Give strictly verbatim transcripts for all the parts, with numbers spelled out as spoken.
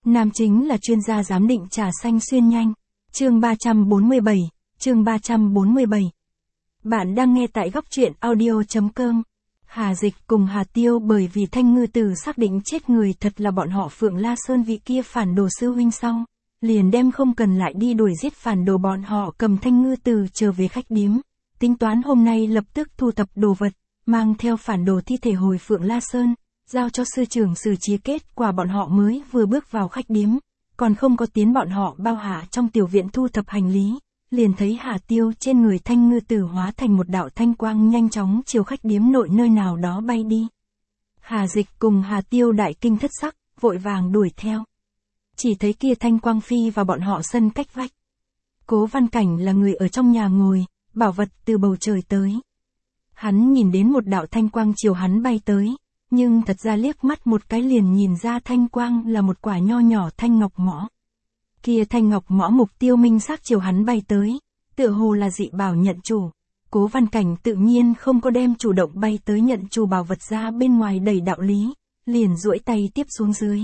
Nam chính là chuyên gia giám định trà xanh xuyên nhanh. Chương ba trăm bốn mươi bảy, chương ba trăm bốn mươi bảy. Bạn đang nghe tại góc truyện audio.com. Hà Dịch cùng Hà Tiêu bởi vì Thanh Ngư Tử xác định chết người thật là bọn họ Phượng La Sơn vị kia phản đồ sư huynh sau, liền đem không cần lại đi đuổi giết phản đồ bọn họ cầm Thanh Ngư Tử trở về khách điếm, tính toán hôm nay lập tức thu thập đồ vật, mang theo phản đồ thi thể hồi Phượng La Sơn, giao cho sư trưởng xử trí. Kết quả bọn họ mới vừa bước vào khách điếm, còn không có tiến bọn họ bao hạ trong tiểu viện thu thập hành lý, liền thấy Hà Tiêu trên người Thanh Ngư Tử hóa thành một đạo thanh quang nhanh chóng chiều khách điếm nội nơi nào đó bay đi. Hà Dịch cùng Hà Tiêu đại kinh thất sắc, vội vàng đuổi theo. Chỉ thấy kia thanh quang phi vào bọn họ sân cách vách. Cố Văn Cảnh là người ở trong nhà ngồi, bảo vật từ bầu trời tới. Hắn nhìn đến một đạo thanh quang chiều hắn bay tới, nhưng thật ra liếc mắt một cái liền nhìn ra thanh quang là một quả nho nhỏ thanh ngọc mõ. Kia thanh ngọc mõ mục tiêu minh xác chiều hắn bay tới, tựa hồ là dị bảo nhận chủ. Cố Văn Cảnh tự nhiên không có đem chủ động bay tới nhận chủ bảo vật ra bên ngoài đẩy đạo lý, liền duỗi tay tiếp xuống dưới.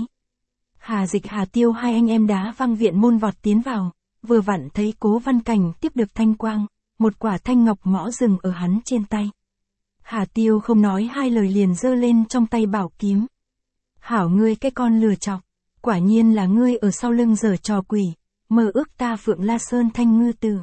Hà Dịch Hà Tiêu hai anh em đá văng viện môn vọt tiến vào, vừa vặn thấy Cố Văn Cảnh tiếp được thanh quang, một quả thanh ngọc mõ dừng ở hắn trên tay. Hà Tiêu không nói hai lời liền giơ lên trong tay bảo kiếm. Hảo ngươi cái con lừa chọc, quả nhiên là ngươi ở sau lưng giở trò quỷ, mơ ước ta Phượng La Sơn Thanh Ngư Tử.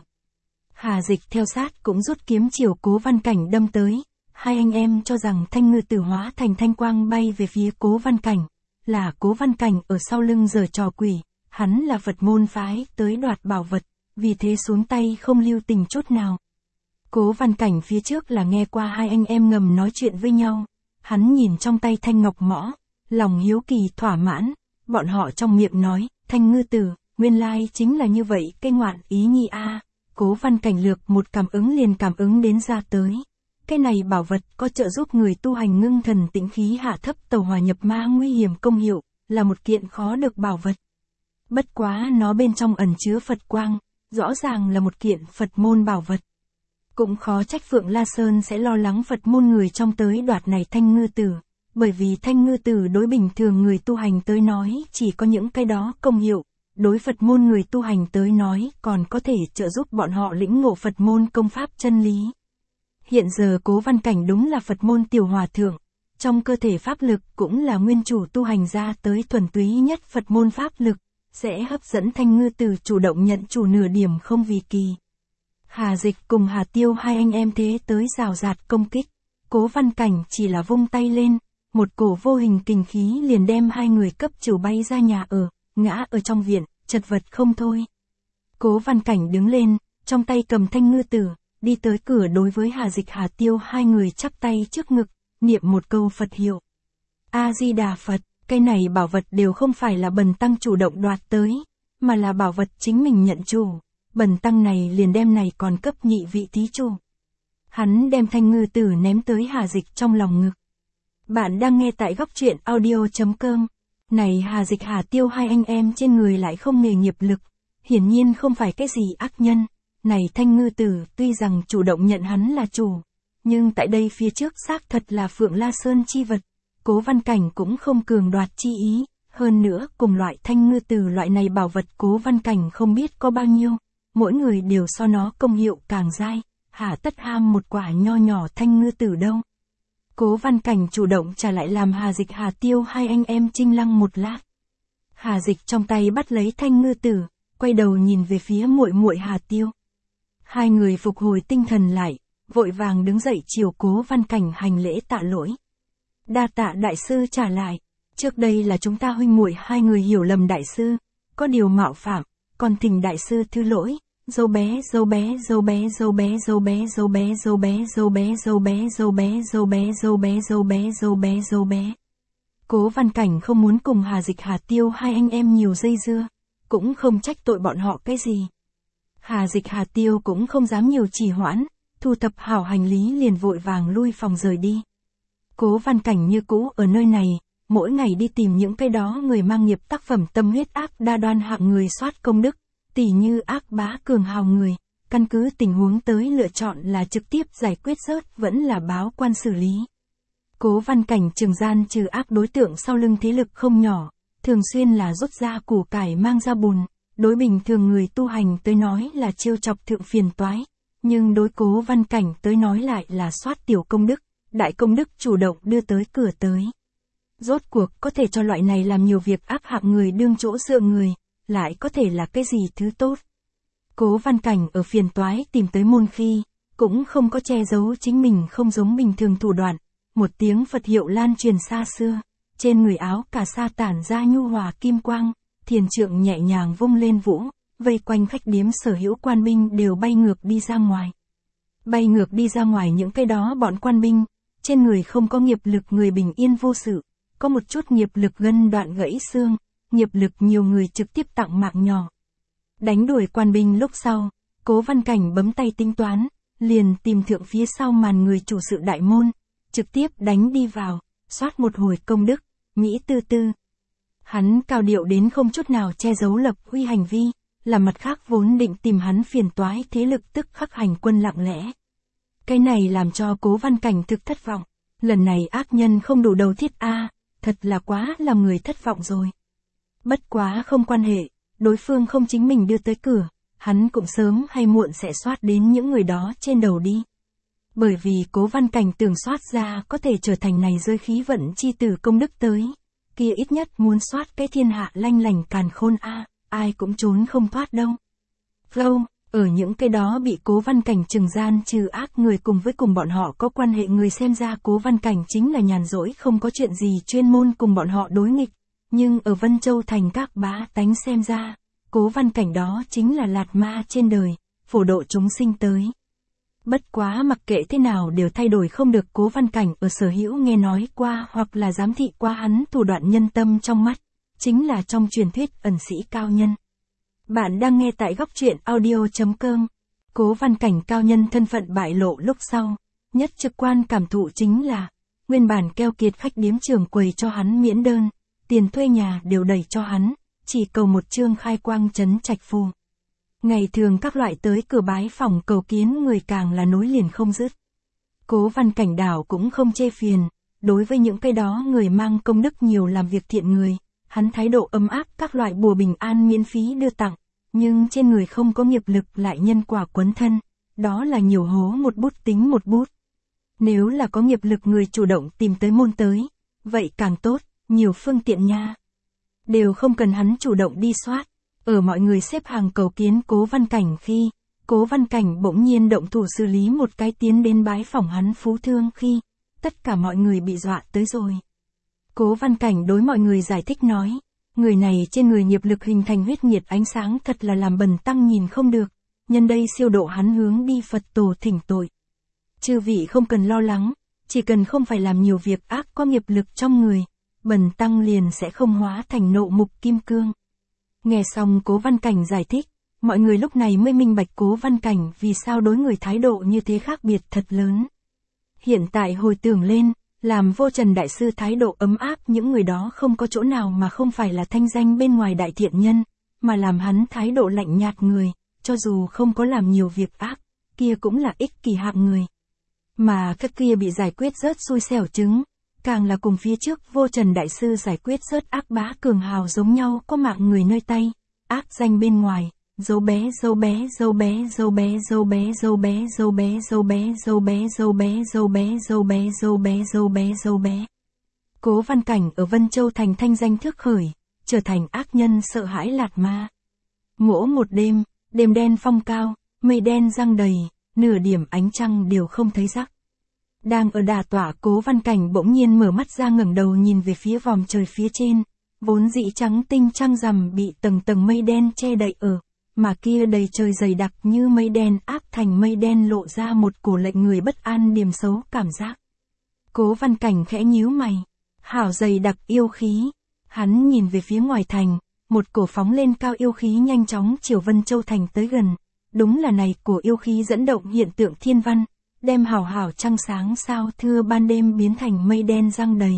Hà Dịch theo sát cũng rút kiếm chiều Cố Văn Cảnh đâm tới, hai anh em cho rằng Thanh Ngư Tử hóa thành thanh quang bay về phía Cố Văn Cảnh, là Cố Văn Cảnh ở sau lưng giở trò quỷ, hắn là Phật môn phái tới đoạt bảo vật, vì thế xuống tay không lưu tình chút nào. Cố Văn Cảnh phía trước là nghe qua hai anh em ngầm nói chuyện với nhau, hắn nhìn trong tay thanh ngọc mõ, lòng hiếu kỳ thỏa mãn, bọn họ trong miệng nói, Thanh Ngư Tử, nguyên lai chính là như vậy, cái ngoạn ý nhi a. Cố Văn Cảnh lược một cảm ứng liền cảm ứng đến ra tới. Cái này bảo vật có trợ giúp người tu hành ngưng thần tĩnh khí hạ thấp tẩu hỏa nhập ma nguy hiểm công hiệu, là một kiện khó được bảo vật. Bất quá nó bên trong ẩn chứa Phật quang, rõ ràng là một kiện Phật môn bảo vật. Cũng khó trách Phượng La Sơn sẽ lo lắng Phật môn người trong tới đoạt này Thanh Ngư Tử, bởi vì Thanh Ngư Tử đối bình thường người tu hành tới nói chỉ có những cái đó công hiệu, đối Phật môn người tu hành tới nói còn có thể trợ giúp bọn họ lĩnh ngộ Phật môn công pháp chân lý. Hiện giờ Cố Văn Cảnh đúng là Phật môn tiểu hòa thượng, trong cơ thể pháp lực cũng là nguyên chủ tu hành ra tới thuần túy nhất Phật môn pháp lực, sẽ hấp dẫn Thanh Ngư Tử chủ động nhận chủ nửa điểm không vì kỳ. Hà Dịch cùng Hà Tiêu hai anh em thế tới rào rạt công kích, Cố Văn Cảnh chỉ là vung tay lên, một cổ vô hình kình khí liền đem hai người cấp chiều bay ra nhà ở, ngã ở trong viện, chật vật không thôi. Cố Văn Cảnh đứng lên, trong tay cầm Thanh Ngư Tử, đi tới cửa đối với Hà Dịch Hà Tiêu hai người chắp tay trước ngực, niệm một câu Phật hiệu. A-di-đà Phật, cái này bảo vật đều không phải là bần tăng chủ động đoạt tới, mà là bảo vật chính mình nhận chủ. Bần tăng này liền đem này còn cấp nhị vị thí chủ. Hắn đem Thanh Ngư Tử ném tới Hà Dịch trong lòng ngực. Bạn đang nghe tại góc truyện audio.com. Này Hà Dịch Hà Tiêu hai anh em trên người lại không nghề nghiệp lực, hiển nhiên không phải cái gì ác nhân. Này Thanh Ngư Tử tuy rằng chủ động nhận hắn là chủ, nhưng tại đây phía trước xác thật là Phượng La Sơn chi vật. Cố Văn Cảnh cũng không cường đoạt chi ý, hơn nữa cùng loại Thanh Ngư Tử loại này bảo vật Cố Văn Cảnh không biết có bao nhiêu. Mỗi người đều so nó công hiệu càng dai, hả tất ham một quả nho nhỏ Thanh Ngư Tử đâu. Cố Văn Cảnh chủ động trả lại làm Hà Dịch Hà Tiêu hai anh em chinh lăng một lát. Hà Dịch trong tay bắt lấy Thanh Ngư Tử, quay đầu nhìn về phía muội muội Hà Tiêu. Hai người phục hồi tinh thần lại, vội vàng đứng dậy chiều Cố Văn Cảnh hành lễ tạ lỗi. Đa tạ đại sư trả lại, trước đây là chúng ta huynh muội hai người hiểu lầm đại sư, có điều mạo phạm. Còn thỉnh đại sư thứ lỗi, dâu bé dâu bé dâu bé dâu bé dâu bé dâu bé dâu bé dâu bé dâu bé dâu bé dâu bé dâu bé dâu bé dâu bé dâu bé. Cố Văn Cảnh không muốn cùng Hà Dịch Hà Tiêu hai anh em nhiều dây dưa, cũng không trách tội bọn họ cái gì. Hà Dịch Hà Tiêu cũng không dám nhiều trì hoãn, thu thập hảo hành lý liền vội vàng lui phòng rời đi. Cố Văn Cảnh như cũ ở nơi này, mỗi ngày đi tìm những cái đó người mang nghiệp tác phẩm tâm huyết ác đa đoan hạng người soát công đức, tỉ như ác bá cường hào người, căn cứ tình huống tới lựa chọn là trực tiếp giải quyết rớt vẫn là báo quan xử lý. Cố Văn Cảnh trường gian trừ ác đối tượng sau lưng thế lực không nhỏ, thường xuyên là rút ra củ cải mang ra bùn, đối bình thường người tu hành tới nói là trêu chọc thượng phiền toái, nhưng đối Cố Văn Cảnh tới nói lại là soát tiểu công đức, đại công đức chủ động đưa tới cửa tới. Rốt cuộc có thể cho loại này làm nhiều việc ác hạng người đương chỗ dựa người, lại có thể là cái gì thứ tốt. Cố Văn Cảnh ở phiền toái tìm tới môn khi, cũng không có che giấu chính mình không giống bình thường thủ đoạn, một tiếng Phật hiệu lan truyền xa xưa, trên người áo cà sa tản ra nhu hòa kim quang, thiền trượng nhẹ nhàng vung lên vũ, vây quanh khách điếm sở hữu quan binh đều bay ngược đi ra ngoài. Bay ngược đi ra ngoài những cái đó bọn quan binh, trên người không có nghiệp lực người bình yên vô sự, có một chút nghiệp lực gân đoạn gãy xương, nghiệp lực nhiều người trực tiếp tặng mạng nhỏ. Đánh đuổi quan binh lúc sau, Cố Văn Cảnh bấm tay tính toán, liền tìm thượng phía sau màn người chủ sự đại môn, trực tiếp đánh đi vào, soát một hồi công đức, Mỹ tư tư. Hắn cao điệu đến không chút nào che giấu lập huy hành vi, là mặt khác vốn định tìm hắn phiền toái thế lực tức khắc hành quân lặng lẽ. Cái này làm cho Cố Văn Cảnh thực thất vọng, lần này ác nhân không đủ đầu thiết a, thật là quá làm người thất vọng rồi. Bất quá không quan hệ, đối phương không chính mình đưa tới cửa, hắn cũng sớm hay muộn sẽ soát đến những người đó trên đầu đi. Bởi vì Cố Văn Cảnh tưởng soát ra có thể trở thành này rơi khí vận chi tử công đức tới, kia ít nhất muốn soát cái thiên hạ lanh lành càn khôn a, ai cũng trốn không thoát đâu. Flow, ở những cái đó bị Cố Văn Cảnh trừng gian trừ ác người cùng với cùng bọn họ có quan hệ người xem ra Cố Văn Cảnh chính là nhàn rỗi không có chuyện gì chuyên môn cùng bọn họ đối nghịch, nhưng ở Vân Châu thành các bá tánh xem ra, Cố Văn Cảnh đó chính là lạt ma trên đời, phổ độ chúng sinh tới. Bất quá mặc kệ thế nào đều thay đổi không được Cố Văn Cảnh ở sở hữu nghe nói qua hoặc là giám thị qua hắn thủ đoạn nhân tâm trong mắt, chính là trong truyền thuyết ẩn sĩ cao nhân. Bạn đang nghe tại góc truyện audio chấm com. Cố Văn Cảnh cao nhân thân phận bại lộ lúc sau, nhất trực quan cảm thụ chính là, nguyên bản keo kiệt khách điếm trưởng quầy cho hắn miễn đơn, tiền thuê nhà đều đẩy cho hắn, chỉ cầu một chương khai quang trấn trạch phù. Ngày thường các loại tới cửa bái phòng cầu kiến người càng là nối liền không dứt. Cố Văn Cảnh đảo cũng không chê phiền, đối với những cái đó người mang công đức nhiều làm việc thiện người, hắn thái độ ấm áp các loại bùa bình an miễn phí đưa tặng, nhưng trên người không có nghiệp lực lại nhân quả quấn thân, đó là nhiều hố một bút tính một bút. Nếu là có nghiệp lực người chủ động tìm tới môn tới, vậy càng tốt, nhiều phương tiện nha. Đều không cần hắn chủ động đi soát, ở mọi người xếp hàng cầu kiến Cố Văn Cảnh khi, Cố Văn Cảnh bỗng nhiên động thủ xử lý một cái tiến đến bái phỏng hắn phú thương khi, tất cả mọi người bị dọa tới rồi. Cố Văn Cảnh đối mọi người giải thích nói, người này trên người nghiệp lực hình thành huyết nhiệt ánh sáng thật là làm bần tăng nhìn không được, nhân đây siêu độ hắn hướng đi Phật tổ thỉnh tội. Chư vị không cần lo lắng, chỉ cần không phải làm nhiều việc ác có nghiệp lực trong người, bần tăng liền sẽ không hóa thành nộ mục kim cương. Nghe xong Cố Văn Cảnh giải thích, mọi người lúc này mới minh bạch Cố Văn Cảnh vì sao đối người thái độ như thế khác biệt thật lớn. Hiện tại hồi tưởng lên, làm Vô Trần Đại Sư thái độ ấm áp những người đó không có chỗ nào mà không phải là thanh danh bên ngoài đại thiện nhân, mà làm hắn thái độ lạnh nhạt người, cho dù không có làm nhiều việc ác, kia cũng là ích kỷ hạng người. Mà các kia bị giải quyết rớt xui xẻo chứng, càng là cùng phía trước Vô Trần Đại Sư giải quyết rớt ác bá cường hào giống nhau có mạng người nơi tay, ác danh bên ngoài, dâu bé dâu bé dâu bé dâu bé dâu bé dâu bé dâu bé dâu bé dâu bé dâu bé dâu bé dâu bé dâu bé dâu bé dâu bé. Cố Văn Cảnh ở Vân Châu thành thanh danh thước khởi, trở thành ác nhân sợ hãi lạt ma. Ngỗ một đêm, đêm đen phong cao, mây đen giăng đầy, nửa điểm ánh trăng đều không thấy rắc. Đang ở đà tỏa Cố Văn Cảnh bỗng nhiên mở mắt ra ngẩng đầu nhìn về phía vòm trời phía trên, vốn dĩ trắng tinh trăng rằm bị tầng tầng mây đen che đậy ở, mà kia đầy trời dày đặc như mây đen áp thành mây đen lộ ra một cổ lệnh người bất an điềm xấu cảm giác. Cố Văn Cảnh khẽ nhíu mày, hảo dày đặc yêu khí, hắn nhìn về phía ngoài thành, một cổ phóng lên cao yêu khí nhanh chóng chiều Vân Châu thành tới gần, đúng là này cổ yêu khí dẫn động hiện tượng thiên văn, đem hảo hảo trăng sáng sao thưa ban đêm biến thành mây đen giăng đầy.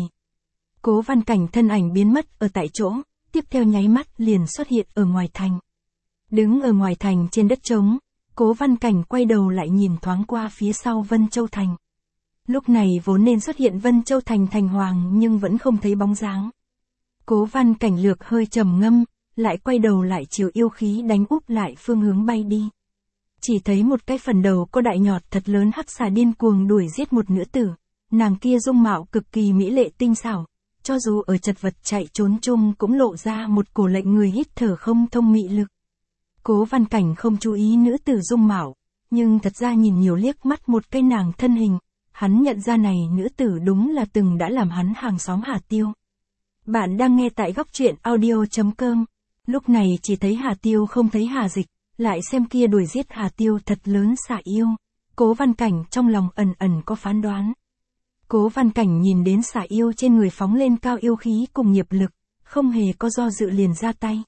Cố Văn Cảnh thân ảnh biến mất ở tại chỗ, tiếp theo nháy mắt liền xuất hiện ở ngoài thành. Đứng ở ngoài thành trên đất trống, Cố Văn Cảnh quay đầu lại nhìn thoáng qua phía sau Vân Châu thành. Lúc này vốn nên xuất hiện Vân Châu thành thành hoàng nhưng vẫn không thấy bóng dáng. Cố Văn Cảnh lược hơi trầm ngâm, lại quay đầu lại chiều yêu khí đánh úp lại phương hướng bay đi. Chỉ thấy một cái phần đầu có đại nhọt thật lớn hắc xà điên cuồng đuổi giết một nữ tử, nàng kia dung mạo cực kỳ mỹ lệ tinh xảo, cho dù ở chật vật chạy trốn chung cũng lộ ra một cổ lệnh người hít thở không thông mị lực. Cố Văn Cảnh không chú ý nữ tử dung mạo, nhưng thật ra nhìn nhiều liếc mắt một cái nàng thân hình, hắn nhận ra này nữ tử đúng là từng đã làm hắn hàng xóm Hà Tiêu. Bạn đang nghe tại góc truyện audio chấm com. Lúc này chỉ thấy Hà Tiêu không thấy Hà Dịch, lại xem kia đuổi giết Hà Tiêu thật lớn xà yêu. Cố Văn Cảnh trong lòng ẩn ẩn có phán đoán. Cố Văn Cảnh nhìn đến xà yêu trên người phóng lên cao yêu khí cùng nghiệp lực, không hề có do dự liền ra tay.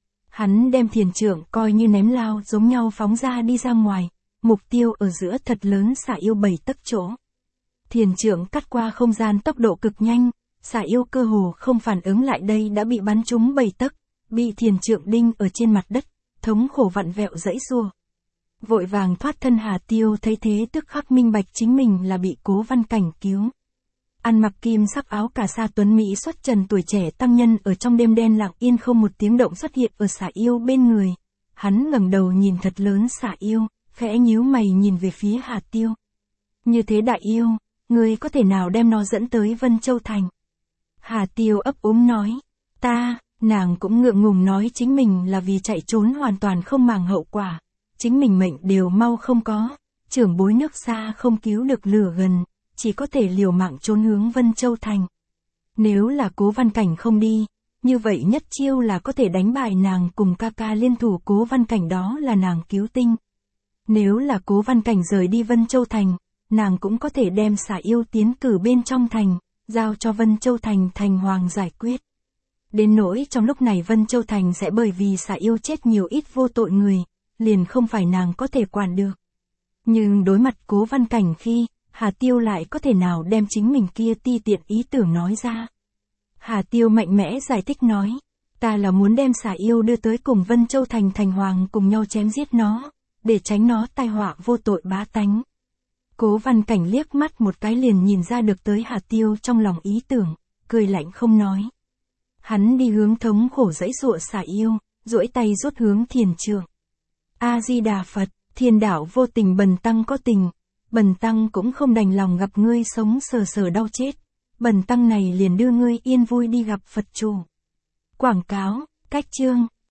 Hắn đem thiền trượng coi như ném lao giống nhau phóng ra đi ra ngoài, mục tiêu ở giữa thật lớn xà yêu bảy tấc chỗ. Thiền trượng cắt qua không gian tốc độ cực nhanh, xà yêu cơ hồ không phản ứng lại đây đã bị bắn trúng bảy tấc, bị thiền trượng đinh ở trên mặt đất, thống khổ vặn vẹo dãy xua. Vội vàng thoát thân Hà Tiêu thấy thế tức khắc minh bạch chính mình là bị Cố Văn Cảnh cứu. Ăn mặc kim sắc áo cà sa tuấn Mỹ xuất trần tuổi trẻ tăng nhân ở trong đêm đen lặng yên không một tiếng động xuất hiện ở xà yêu bên người. Hắn ngẩng đầu nhìn thật lớn xà yêu, khẽ nhíu mày nhìn về phía Hà Tiêu. Như thế đại yêu, ngươi có thể nào đem nó dẫn tới Vân Châu Thành? Hà Tiêu ấp úng nói, ta, nàng cũng ngượng ngùng nói chính mình là vì chạy trốn hoàn toàn không màng hậu quả. Chính mình mệnh đều mau không có, trưởng bối nước xa không cứu được lửa gần, chỉ có thể liều mạng trốn hướng Vân Châu Thành. Nếu là Cố Văn Cảnh không đi, như vậy nhất chiêu là có thể đánh bại nàng cùng ca ca liên thủ Cố Văn Cảnh đó là nàng cứu tinh. Nếu là Cố Văn Cảnh rời đi Vân Châu Thành, nàng cũng có thể đem xà yêu tiến cử bên trong thành, giao cho Vân Châu Thành thành hoàng giải quyết. Đến nỗi trong lúc này Vân Châu Thành sẽ bởi vì xà yêu chết nhiều ít vô tội người, liền không phải nàng có thể quản được. Nhưng đối mặt Cố Văn Cảnh khi, Hà Tiêu lại có thể nào đem chính mình kia ti tiện ý tưởng nói ra. Hà Tiêu mạnh mẽ giải thích nói, ta là muốn đem xà yêu đưa tới cùng Vân Châu Thành thành hoàng cùng nhau chém giết nó, để tránh nó tai họa vô tội bá tánh. Cố Văn Cảnh liếc mắt một cái liền nhìn ra được tới Hà Tiêu trong lòng ý tưởng, cười lạnh không nói. Hắn đi hướng thống khổ dãy dụa xà yêu, duỗi tay rút hướng thiền trượng. A-di-đà Phật, thiên đạo vô tình bần tăng có tình, bần tăng cũng không đành lòng gặp ngươi sống sờ sờ đau chết, bần tăng này liền đưa ngươi yên vui đi gặp Phật chủ. Quảng cáo, cách chương.